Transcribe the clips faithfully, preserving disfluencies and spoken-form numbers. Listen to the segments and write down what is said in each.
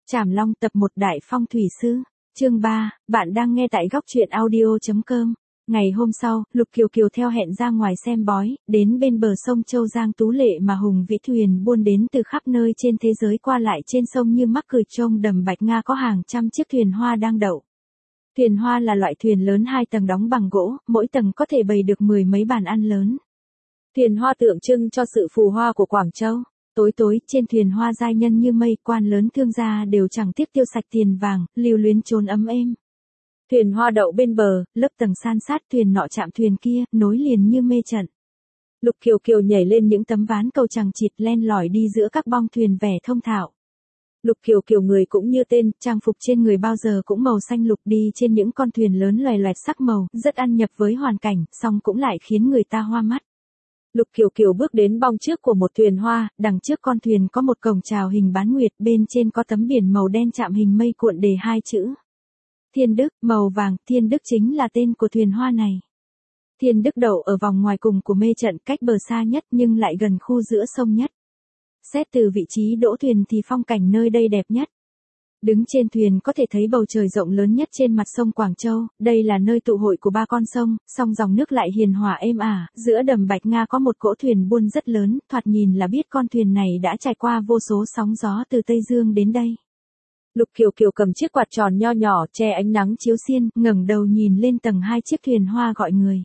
Trảm Long tập một Đại Phong Thủy Sư, chương ba, bạn đang nghe tại góc truyện audio.com. Ngày hôm sau, Lục Kiều Kiều theo hẹn ra ngoài xem bói, đến bên bờ sông Châu Giang tú lệ mà hùng vĩ thuyền buôn đến từ khắp nơi trên thế giới qua lại trên sông như mắc cười. Trông đầm Bạch Nga có hàng trăm chiếc thuyền hoa đang đậu. Thuyền hoa là loại thuyền lớn hai tầng đóng bằng gỗ, mỗi tầng có thể bày được mười mấy bàn ăn lớn. Thuyền hoa tượng trưng cho sự phù hoa của Quảng Châu. Tối tối, trên thuyền hoa giai nhân như mây, quan lớn thương gia đều chẳng tiếc tiêu sạch tiền vàng, lưu luyến trốn ấm êm. Thuyền hoa đậu bên bờ, lớp tầng san sát, thuyền nọ chạm thuyền kia, nối liền như mê trận. Lục Kiều Kiều nhảy lên những tấm ván cầu chằng chịt len lỏi đi giữa các bong thuyền vẻ thông thạo. Lục Kiều Kiều người cũng như tên, trang phục trên người bao giờ cũng màu xanh lục, đi trên những con thuyền lớn loè loẹt sắc màu, rất ăn nhập với hoàn cảnh, song cũng lại khiến người ta hoa mắt. Lục Kiều Kiều bước đến bong trước của một thuyền hoa, đằng trước con thuyền có một cổng chào hình bán nguyệt, bên trên có tấm biển màu đen chạm hình mây cuộn đề hai chữ Thiên Đức, màu vàng. Thiên Đức chính là tên của thuyền hoa này. Thiên Đức đậu ở vòng ngoài cùng của mê trận, cách bờ xa nhất nhưng lại gần khu giữa sông nhất. Xét từ vị trí đỗ thuyền thì phong cảnh nơi đây đẹp nhất. Đứng trên thuyền có thể thấy bầu trời rộng lớn nhất trên mặt sông Quảng Châu, đây là nơi tụ hội của ba con sông, song dòng nước lại hiền hòa êm ả, giữa đầm Bạch Nga có một cỗ thuyền buôn rất lớn, thoạt nhìn là biết con thuyền này đã trải qua vô số sóng gió từ Tây Dương đến đây. Lục Kiều Kiều cầm chiếc quạt tròn nho nhỏ che ánh nắng chiếu xiên, ngẩng đầu nhìn lên tầng hai chiếc thuyền hoa gọi người.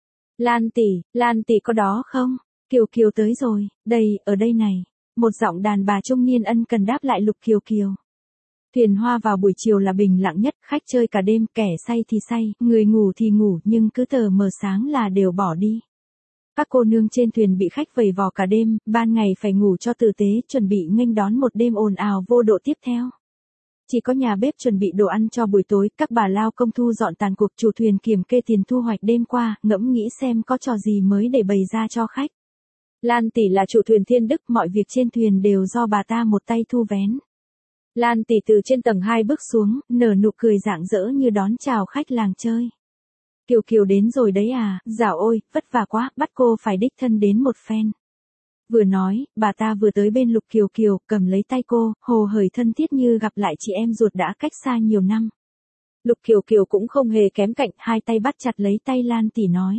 Lan tỷ, Lan tỷ có đó không? Kiều Kiều tới rồi, đây, ở đây này. Một giọng đàn bà trung niên ân cần đáp lại Lục Kiều Kiều. Thuyền hoa vào buổi chiều là bình lặng nhất, khách chơi cả đêm, kẻ say thì say, người ngủ thì ngủ, nhưng cứ tờ mờ sáng là đều bỏ đi. Các cô nương trên thuyền bị khách vầy vò cả đêm, ban ngày phải ngủ cho tử tế, chuẩn bị nghênh đón một đêm ồn ào vô độ tiếp theo. Chỉ có nhà bếp chuẩn bị đồ ăn cho buổi tối, các bà lao công thu dọn tàn cuộc, chủ thuyền kiểm kê tiền thu hoạch đêm qua, ngẫm nghĩ xem có trò gì mới để bày ra cho khách. Lan tỷ là chủ thuyền Thiên Đức, mọi việc trên thuyền đều do bà ta một tay thu vén. Lan tỷ từ trên tầng hai bước xuống, nở nụ cười rạng rỡ như đón chào khách làng chơi. Kiều Kiều đến rồi đấy à, dạo ôi, vất vả quá, bắt cô phải đích thân đến một phen. Vừa nói, bà ta vừa tới bên Lục Kiều Kiều, cầm lấy tay cô, hồ hởi thân thiết như gặp lại chị em ruột đã cách xa nhiều năm. Lục Kiều Kiều cũng không hề kém cạnh, hai tay bắt chặt lấy tay Lan tỷ nói.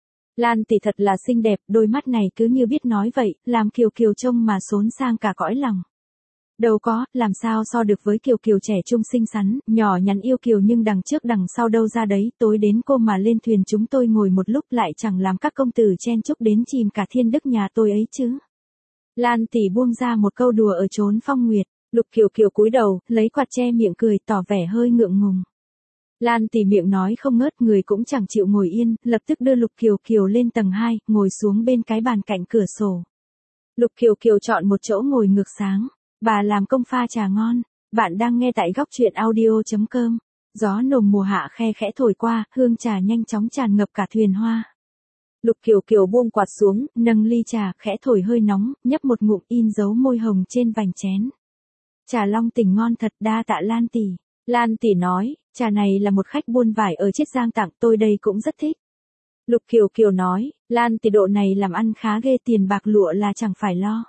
Lan tỷ thật là xinh đẹp, đôi mắt này cứ như biết nói vậy, làm Kiều Kiều trông mà xốn sang cả cõi lòng. Đâu có, làm sao so được với Kiều Kiều trẻ trung xinh xắn, nhỏ nhắn yêu kiều nhưng đằng trước đằng sau đâu ra đấy, tối đến cô mà lên thuyền chúng tôi ngồi một lúc lại chẳng làm các công tử chen chúc đến chìm cả Thiên Đức nhà tôi ấy chứ. Lan tỷ buông ra một câu đùa ở chốn phong nguyệt, Lục Kiều Kiều cúi đầu, lấy quạt che miệng cười tỏ vẻ hơi ngượng ngùng. Lan tỷ miệng nói không ngớt, người cũng chẳng chịu ngồi yên, lập tức đưa Lục Kiều Kiều lên tầng hai, ngồi xuống bên cái bàn cạnh cửa sổ. Lục Kiều Kiều chọn một chỗ ngồi ngược sáng. Bà làm công pha trà ngon. Bạn đang nghe tại góc truyện audio.com. Gió nồm mùa hạ khe khẽ thổi qua, hương trà nhanh chóng tràn ngập cả thuyền hoa. Lục Kiều Kiều buông quạt xuống, nâng ly trà, khẽ thổi hơi nóng, nhấp một ngụm, in dấu môi hồng trên vành chén. Trà Long tỉnh ngon thật, đa tạ Lan tỷ. Lan tỷ nói, trà này là một khách buôn vải ở Chiết Giang tặng, tôi đây cũng rất thích. Lục Kiều Kiều nói, Lan tỷ độ này làm ăn khá ghê, tiền bạc lụa là chẳng phải lo.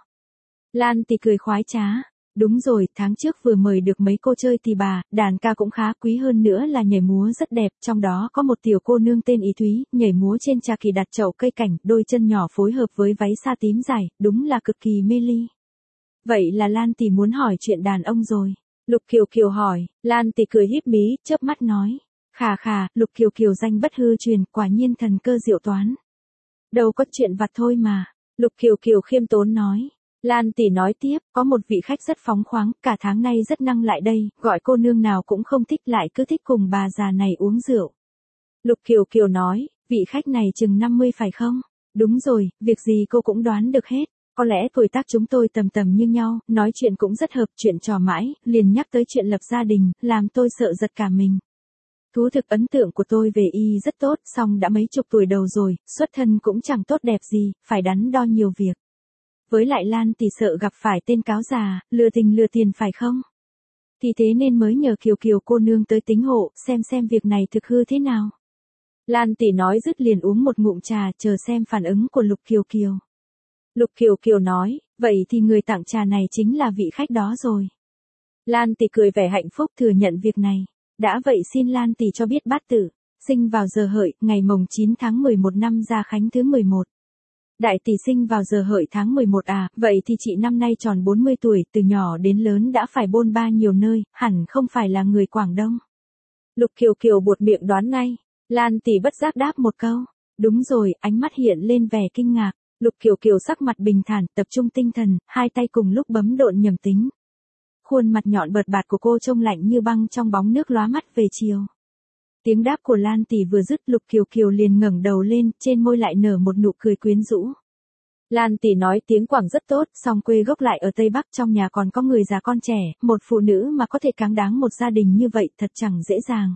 Lan tỷ cười khoái trá. Đúng rồi, tháng trước vừa mời được mấy cô chơi tỳ bà, đàn ca cũng khá quý, hơn nữa là nhảy múa rất đẹp, trong đó có một tiểu cô nương tên Ý Thúy, nhảy múa trên trà kỳ đặt chậu cây cảnh, đôi chân nhỏ phối hợp với váy sa tím dài, đúng là cực kỳ mê ly. Vậy là Lan tỷ muốn hỏi chuyện đàn ông rồi. Lục Kiều Kiều hỏi, Lan tỷ cười híp mí, chớp mắt nói. Khà khà, Lục Kiều Kiều danh bất hư truyền, quả nhiên thần cơ diệu toán. Đâu có chuyện vặt thôi mà. Lục Kiều Kiều khiêm tốn nói. Lan tỷ nói tiếp, có một vị khách rất phóng khoáng, cả tháng nay rất năng lại đây, gọi cô nương nào cũng không thích, lại cứ thích cùng bà già này uống rượu. Lục Kiều Kiều nói, vị khách này chừng năm mươi phải không? Đúng rồi, việc gì cô cũng đoán được hết. Có lẽ tuổi tác chúng tôi tầm tầm như nhau, nói chuyện cũng rất hợp, chuyện trò mãi, liền nhắc tới chuyện lập gia đình, làm tôi sợ giật cả mình. Thú thực ấn tượng của tôi về y rất tốt, song đã mấy chục tuổi đầu rồi, xuất thân cũng chẳng tốt đẹp gì, phải đắn đo nhiều việc. Với lại Lan tỷ sợ gặp phải tên cáo già, lừa tình lừa tiền phải không? Thì thế nên mới nhờ Kiều Kiều cô nương tới tính hộ, xem xem việc này thực hư thế nào. Lan tỷ nói dứt liền uống một ngụm trà, chờ xem phản ứng của Lục Kiều Kiều. Lục Kiều Kiều nói, vậy thì người tặng trà này chính là vị khách đó rồi. Lan Tỷ cười vẻ hạnh phúc thừa nhận việc này. Đã vậy xin Lan Tỷ cho biết bát tự, sinh vào giờ hợi, ngày mồng chín tháng mười một năm Gia Khánh thứ mười một. Đại Tỷ sinh vào giờ hợi tháng mười một à, vậy thì chị năm nay tròn bốn mươi tuổi, từ nhỏ đến lớn đã phải bôn ba nhiều nơi, hẳn không phải là người Quảng Đông. Lục Kiều Kiều buột miệng đoán ngay. Lan Tỷ bất giác đáp một câu. Đúng rồi, ánh mắt hiện lên vẻ kinh ngạc. Lục Kiều Kiều sắc mặt bình thản, tập trung tinh thần, hai tay cùng lúc bấm độn nhầm tính. Khuôn mặt nhọn bợt bạt của cô trông lạnh như băng trong bóng nước lóa mắt về chiều. Tiếng đáp của Lan Tỷ vừa dứt, Lục Kiều Kiều liền ngẩng đầu lên, trên môi lại nở một nụ cười quyến rũ. Lan Tỷ nói tiếng Quảng rất tốt, song quê gốc lại ở Tây Bắc, trong nhà còn có người già con trẻ, một phụ nữ mà có thể cáng đáng một gia đình như vậy thật chẳng dễ dàng.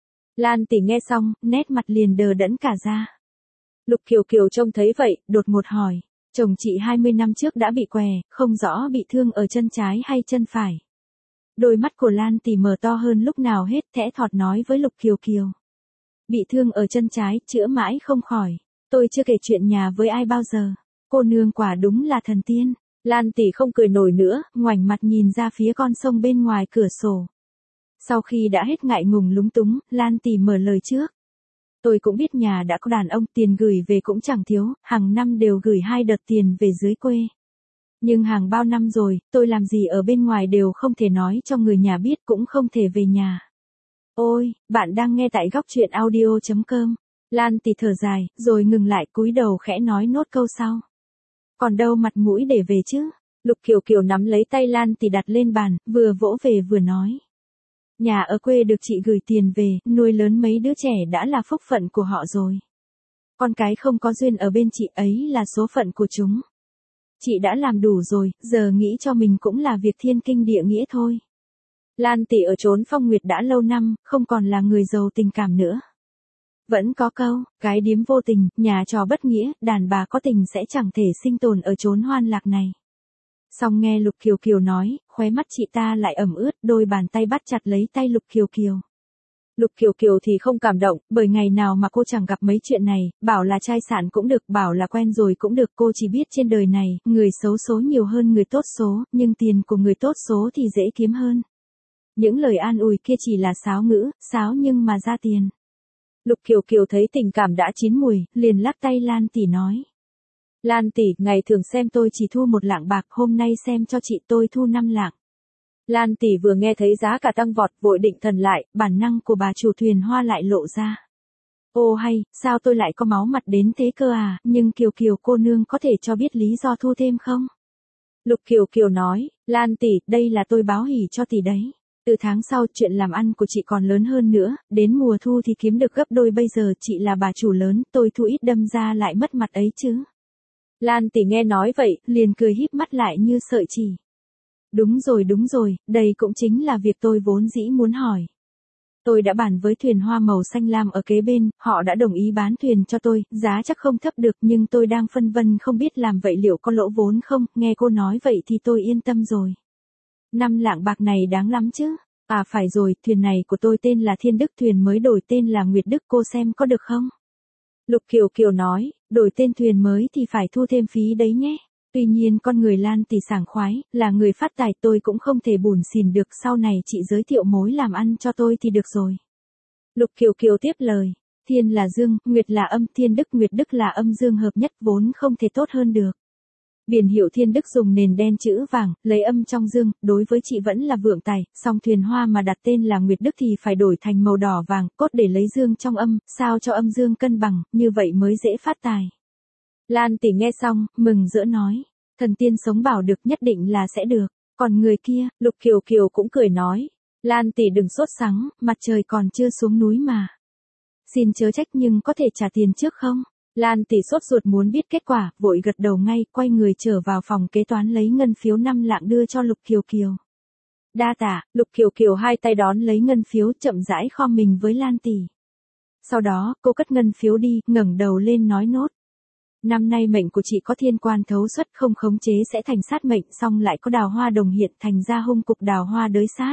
Lan Tỷ nghe xong, nét mặt liền đờ đẫn cả ra. Lục Kiều Kiều trông thấy vậy, đột ngột hỏi, chồng chị hai mươi năm trước đã bị què, không rõ bị thương ở chân trái hay chân phải. Đôi mắt của Lan Tỷ mở to hơn lúc nào hết, thẽ thọt nói với Lục Kiều Kiều. Bị thương ở chân trái, chữa mãi không khỏi. Tôi chưa kể chuyện nhà với ai bao giờ. Cô nương quả đúng là thần tiên. Lan Tỷ không cười nổi nữa, ngoảnh mặt nhìn ra phía con sông bên ngoài cửa sổ. Sau khi đã hết ngại ngùng lúng túng, Lan Tỷ mở lời trước. Tôi cũng biết nhà đã có đàn ông, tiền gửi về cũng chẳng thiếu, hàng năm đều gửi hai đợt tiền về dưới quê. Nhưng hàng bao năm rồi, tôi làm gì ở bên ngoài đều không thể nói cho người nhà biết, cũng không thể về nhà. Ôi, bạn đang nghe tại góc truyện audio chấm com. Lan Tỷ thở dài, rồi ngừng lại cúi đầu khẽ nói nốt câu sau. Còn đâu mặt mũi để về chứ? Lục Kiều Kiều nắm lấy tay Lan Tỷ đặt lên bàn, vừa vỗ về vừa nói. Nhà ở quê được chị gửi tiền về, nuôi lớn mấy đứa trẻ đã là phúc phận của họ rồi. Con cái không có duyên ở bên chị ấy là số phận của chúng. Chị đã làm đủ rồi, giờ nghĩ cho mình cũng là việc thiên kinh địa nghĩa thôi. Lan Tỷ ở chốn phong nguyệt đã lâu năm, không còn là người giàu tình cảm nữa. Vẫn có câu, cái điếm vô tình, nhà trò bất nghĩa, đàn bà có tình sẽ chẳng thể sinh tồn ở chốn hoan lạc này. Xong nghe Lục Kiều Kiều nói, khóe mắt chị ta lại ẩm ướt, đôi bàn tay bắt chặt lấy tay Lục Kiều Kiều. Lục Kiều Kiều thì không cảm động, bởi ngày nào mà cô chẳng gặp mấy chuyện này, bảo là trai sản cũng được, bảo là quen rồi cũng được, cô chỉ biết trên đời này, người xấu số nhiều hơn người tốt số, nhưng tiền của người tốt số thì dễ kiếm hơn. Những lời an ủi kia chỉ là sáo ngữ, sáo nhưng mà ra tiền. Lục Kiều Kiều thấy tình cảm đã chín mùi, liền lắc tay Lan Tỷ nói. Lan Tỷ, ngày thường xem tôi chỉ thu một lạng bạc, hôm nay xem cho chị tôi thu năm lạng. Lan Tỷ vừa nghe thấy giá cả tăng vọt, vội định thần lại, bản năng của bà chủ thuyền hoa lại lộ ra. Ô hay, sao tôi lại có máu mặt đến thế cơ à, nhưng Kiều Kiều cô nương có thể cho biết lý do thu thêm không? Lục Kiều Kiều nói, Lan Tỷ, đây là tôi báo hỉ cho tỷ đấy. Từ tháng sau chuyện làm ăn của chị còn lớn hơn nữa, đến mùa thu thì kiếm được gấp đôi, bây giờ chị là bà chủ lớn, tôi thu ít đâm ra lại mất mặt ấy chứ. Lan Tỷ nghe nói vậy, liền cười híp mắt lại như sợi chỉ. Đúng rồi đúng rồi, đây cũng chính là việc tôi vốn dĩ muốn hỏi. Tôi đã bàn với thuyền hoa màu xanh lam ở kế bên, họ đã đồng ý bán thuyền cho tôi, giá chắc không thấp được, nhưng tôi đang phân vân không biết làm vậy liệu có lỗ vốn không, nghe cô nói vậy thì tôi yên tâm rồi. Năm lạng bạc này đáng lắm chứ. À phải rồi, thuyền này của tôi tên là Thiên Đức, thuyền mới đổi tên là Nguyệt Đức, cô xem có được không? Lục Kiều Kiều nói, đổi tên thuyền mới thì phải thu thêm phí đấy nhé. Tuy nhiên con người Lan Tỷ sảng khoái, là người phát tài, tôi cũng không thể bủn xỉn được, sau này chị giới thiệu mối làm ăn cho tôi thì được rồi. Lục Kiều Kiều tiếp lời, Thiên là dương, Nguyệt là âm, Thiên Đức Nguyệt Đức là âm dương hợp nhất, vốn không thể tốt hơn được. Biển hiệu Thiên Đức dùng nền đen chữ vàng, lấy âm trong dương, đối với chị vẫn là vượng tài, song thuyền hoa mà đặt tên là Nguyệt Đức thì phải đổi thành màu đỏ vàng, cốt để lấy dương trong âm, sao cho âm dương cân bằng, như vậy mới dễ phát tài. Lan Tỷ nghe xong, mừng rỡ nói, thần tiên sống bảo được, nhất định là sẽ được. Còn người kia, Lục Kiều Kiều cũng cười nói, Lan Tỷ đừng sốt sắng, mặt trời còn chưa xuống núi mà. Xin chớ trách, nhưng có thể trả tiền trước không? Lan Tỷ sốt ruột muốn biết kết quả, vội gật đầu ngay, quay người trở vào phòng kế toán lấy ngân phiếu năm lạng đưa cho Lục Kiều Kiều. Đa tạ. Lục Kiều Kiều hai tay đón lấy ngân phiếu, chậm rãi khom mình với Lan Tỷ. Sau đó, cô cất ngân phiếu đi, ngẩng đầu lên nói nốt. Năm nay mệnh của chị có thiên quan thấu xuất, không khống chế sẽ thành sát mệnh, xong lại có đào hoa đồng hiện, thành ra hung cục đào hoa đới sát.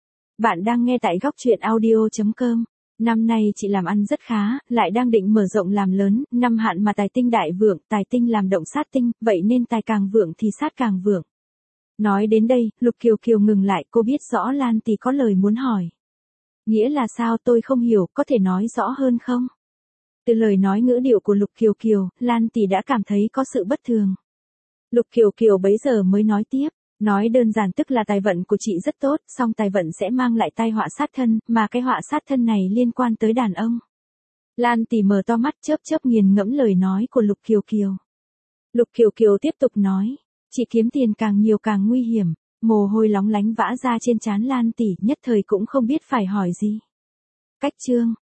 Bạn đang nghe tại góc truyện audio chấm com. Năm nay chị làm ăn rất khá, lại đang định mở rộng làm lớn, năm hạn mà tài tinh đại vượng, tài tinh làm động sát tinh, vậy nên tài càng vượng thì sát càng vượng. Nói đến đây, Lục Kiều Kiều ngừng lại, cô biết rõ Lan Tỷ có lời muốn hỏi. Nghĩa là sao, tôi không hiểu, có thể nói rõ hơn không? Từ lời nói ngữ điệu của Lục Kiều Kiều, Lan Tỷ đã cảm thấy có sự bất thường. Lục Kiều Kiều bấy giờ mới nói tiếp, nói đơn giản tức là tài vận của chị rất tốt, song tài vận sẽ mang lại tai họa sát thân, mà cái họa sát thân này liên quan tới đàn ông. Lan Tỷ mở to mắt chớp chớp nghiền ngẫm lời nói của Lục Kiều Kiều. Lục Kiều Kiều tiếp tục nói, chị kiếm tiền càng nhiều càng nguy hiểm, mồ hôi lóng lánh vã ra trên trán Lan Tỷ, nhất thời cũng không biết phải hỏi gì. Cách chương